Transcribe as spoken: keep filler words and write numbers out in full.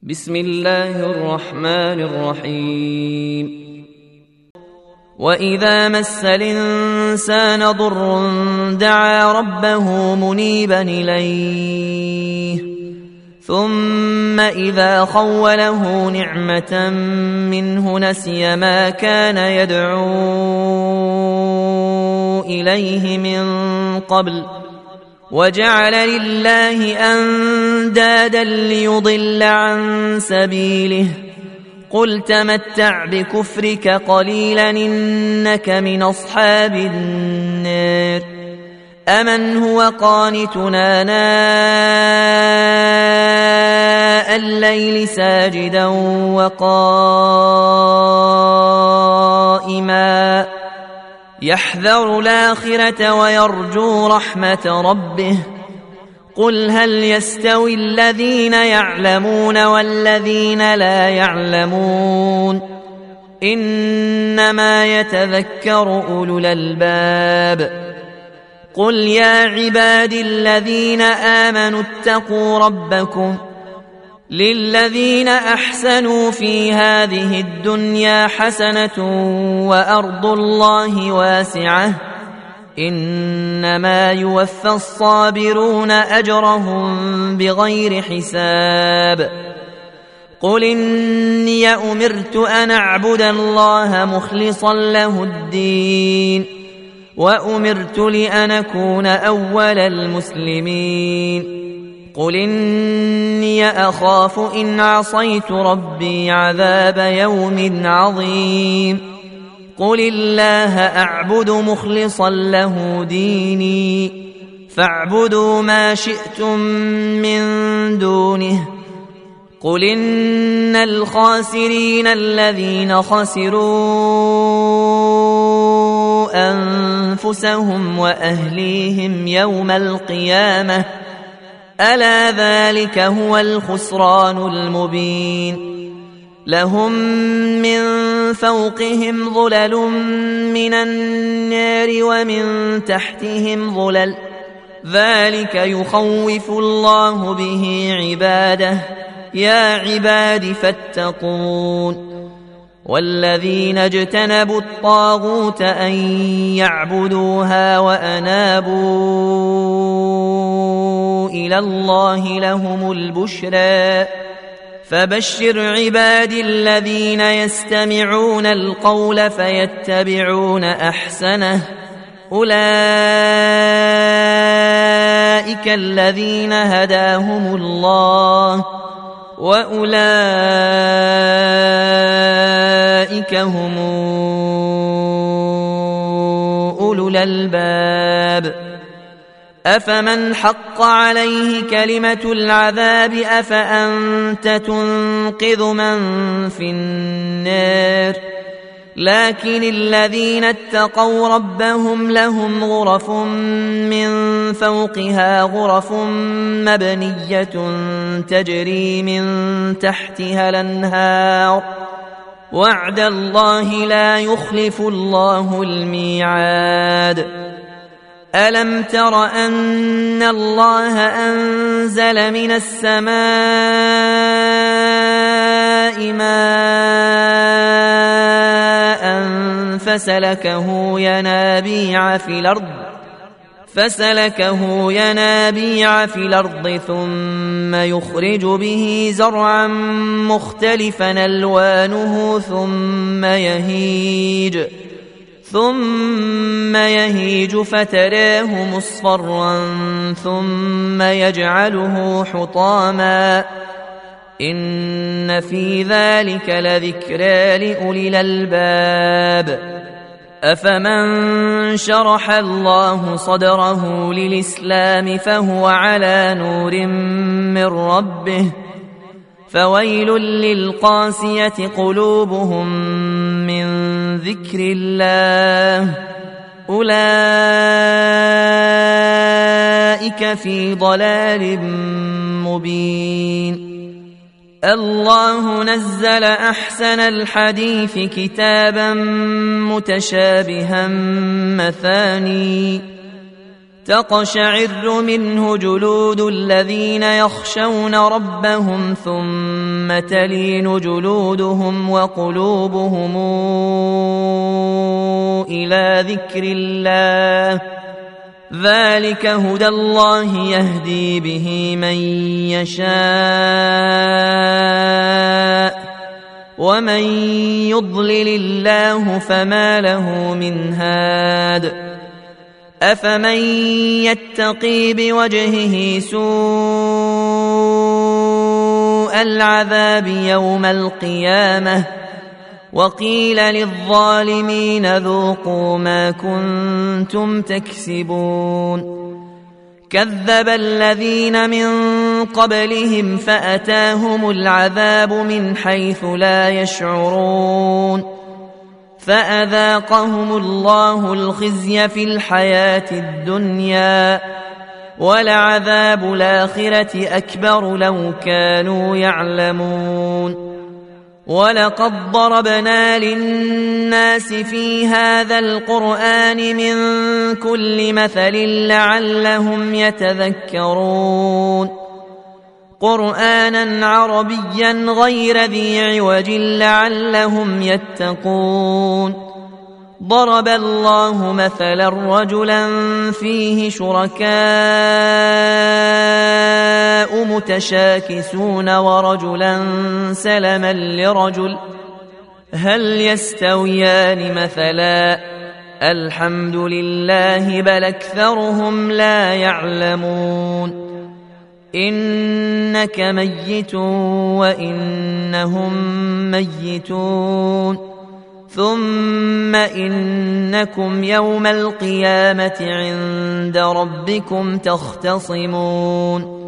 بسم الله الرحمن الرحيم. وإذا مس الإنسان ضر دعا ربه منيبا إليه ثم إذا خوله نعمة منه نسي ما كان يدعو إليه من قبل وجعل لله أندادا ليضل عن سبيله قل تمتع بكفرك قليلا إنك من أصحاب النار. أمن هو قانتنا ناء الليل ساجدا وقائما يحذر الآخرة ويرجو رحمة ربه قل هل يستوي الذين يعلمون والذين لا يعلمون إنما يتذكر أولو الألباب. قل يا عبادي الذين آمنوا اتقوا ربكم للذين أحسنوا في هذه الدنيا حسنة وأرض الله واسعة إنما يوفى الصابرون أجرهم بغير حساب. قل إني أمرت أن أعبد الله مخلصا له الدين وأمرت لأن أكون أول المسلمين. قل إني أخاف إن عصيت ربي عذاب يوم عظيم. قل الله أعبد مخلصا له ديني فاعبدوا ما شئتم من دونه. قل إن الخاسرين الذين خسروا أنفسهم وأهليهم يوم القيامة ألا ذلك هو الخسران المبين. لهم من فوقهم ظلل من النار ومن تحتهم ظلل ذلك يخوف الله به عباده يا عباد فاتقون. والذين اجتنبوا الطاغوت أن يعبدوها وأنابوا إلى الله لهم البشرى فبشر عبادي الذين يستمعون القول فيتبعون أحسنه أولئك الذين هداهم الله وأولئك هم أولو الألباب. أفمن حق عليه كلمة العذاب أفأنت تنقذ من في النار. لكن الذين اتقوا ربهم لهم غرف من فوقها غرف مبنية تجري من تحتها الأنهار وعد الله لا يخلف الله الميعاد. ألم تر أن الله أنزل من السماء ماء فسلكه ينابيع في الأرض فسلكه ينابيع في الأرض ثم يخرج به زرعا مختلفا ألوانه ثم يهيج ثم يهيج فتراه مصفرا ثم يجعله حطاما إن في ذلك لذكرى لأولي الألباب. أفمن شرح الله صدره للإسلام فهو على نور من ربه فويل للقاسية قلوبهم من ذكر الله أولئك في ضلال مبين. الله نزل أحسن الحديث كتابا متشابها مثاني تقشعر منه جلود الذين يخشون ربهم ثم تلين جلودهم وقلوبهم إلى ذكر الله ذلك هدى الله يهدي به من يشاء ومن يضلل الله فما له من هاد أفمن يتقي بوجهه سوء العذاب يوم القيامة وقيل للظالمين ذوقوا ما كنتم تكسبون كذب الذين من قبلهم فأتاهم العذاب من حيث لا يشعرون فأذاقهم الله الخزي في الحياة الدنيا ولعذاب الآخرة أكبر لو كانوا يعلمون ولقد ضربنا للناس في هذا القرآن من كل مثل لعلهم يتذكرون قرآنا عربيا غير ذي عوج لعلهم يتقون ضرب الله مثلا رجلا فيه شركاء متشاكسون ورجلا سلما لرجل هل يستويان مثلا الحمد لله بل أكثرهم لا يعلمون إنك ميت وإنهم ميتون ثم إنكم يوم القيامة عند ربكم تختصمون